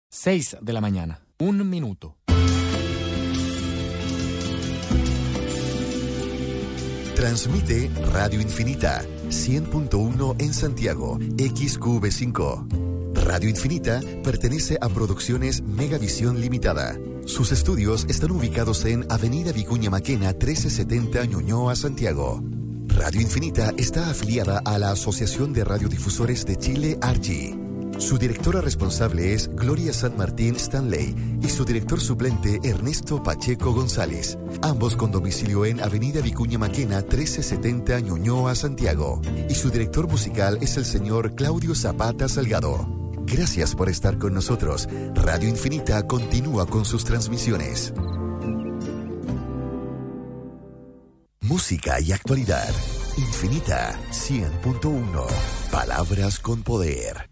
6 de la mañana, 1 minuto. Transmite Radio Infinita, 100.1 en Santiago, XQV5. Radio Infinita pertenece a Producciones Megavisión Limitada. Sus estudios están ubicados en Avenida Vicuña Maquena, 1370 Ñuñoa, Santiago. Radio Infinita está afiliada a la Asociación de Radiodifusores de Chile, ARCHI. Su directora responsable es Gloria San Martín Stanley y su director suplente Ernesto Pacheco González, ambos con domicilio en Avenida Vicuña Maquena 1370 Ñuñoa, Santiago. Y su director musical es el señor Claudio Zapata Salgado. Gracias por estar con nosotros. Radio Infinita continúa con sus transmisiones. Música y actualidad. Infinita 100.1. Palabras con poder.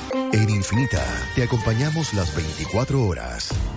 En Infinita te acompañamos las 24 horas.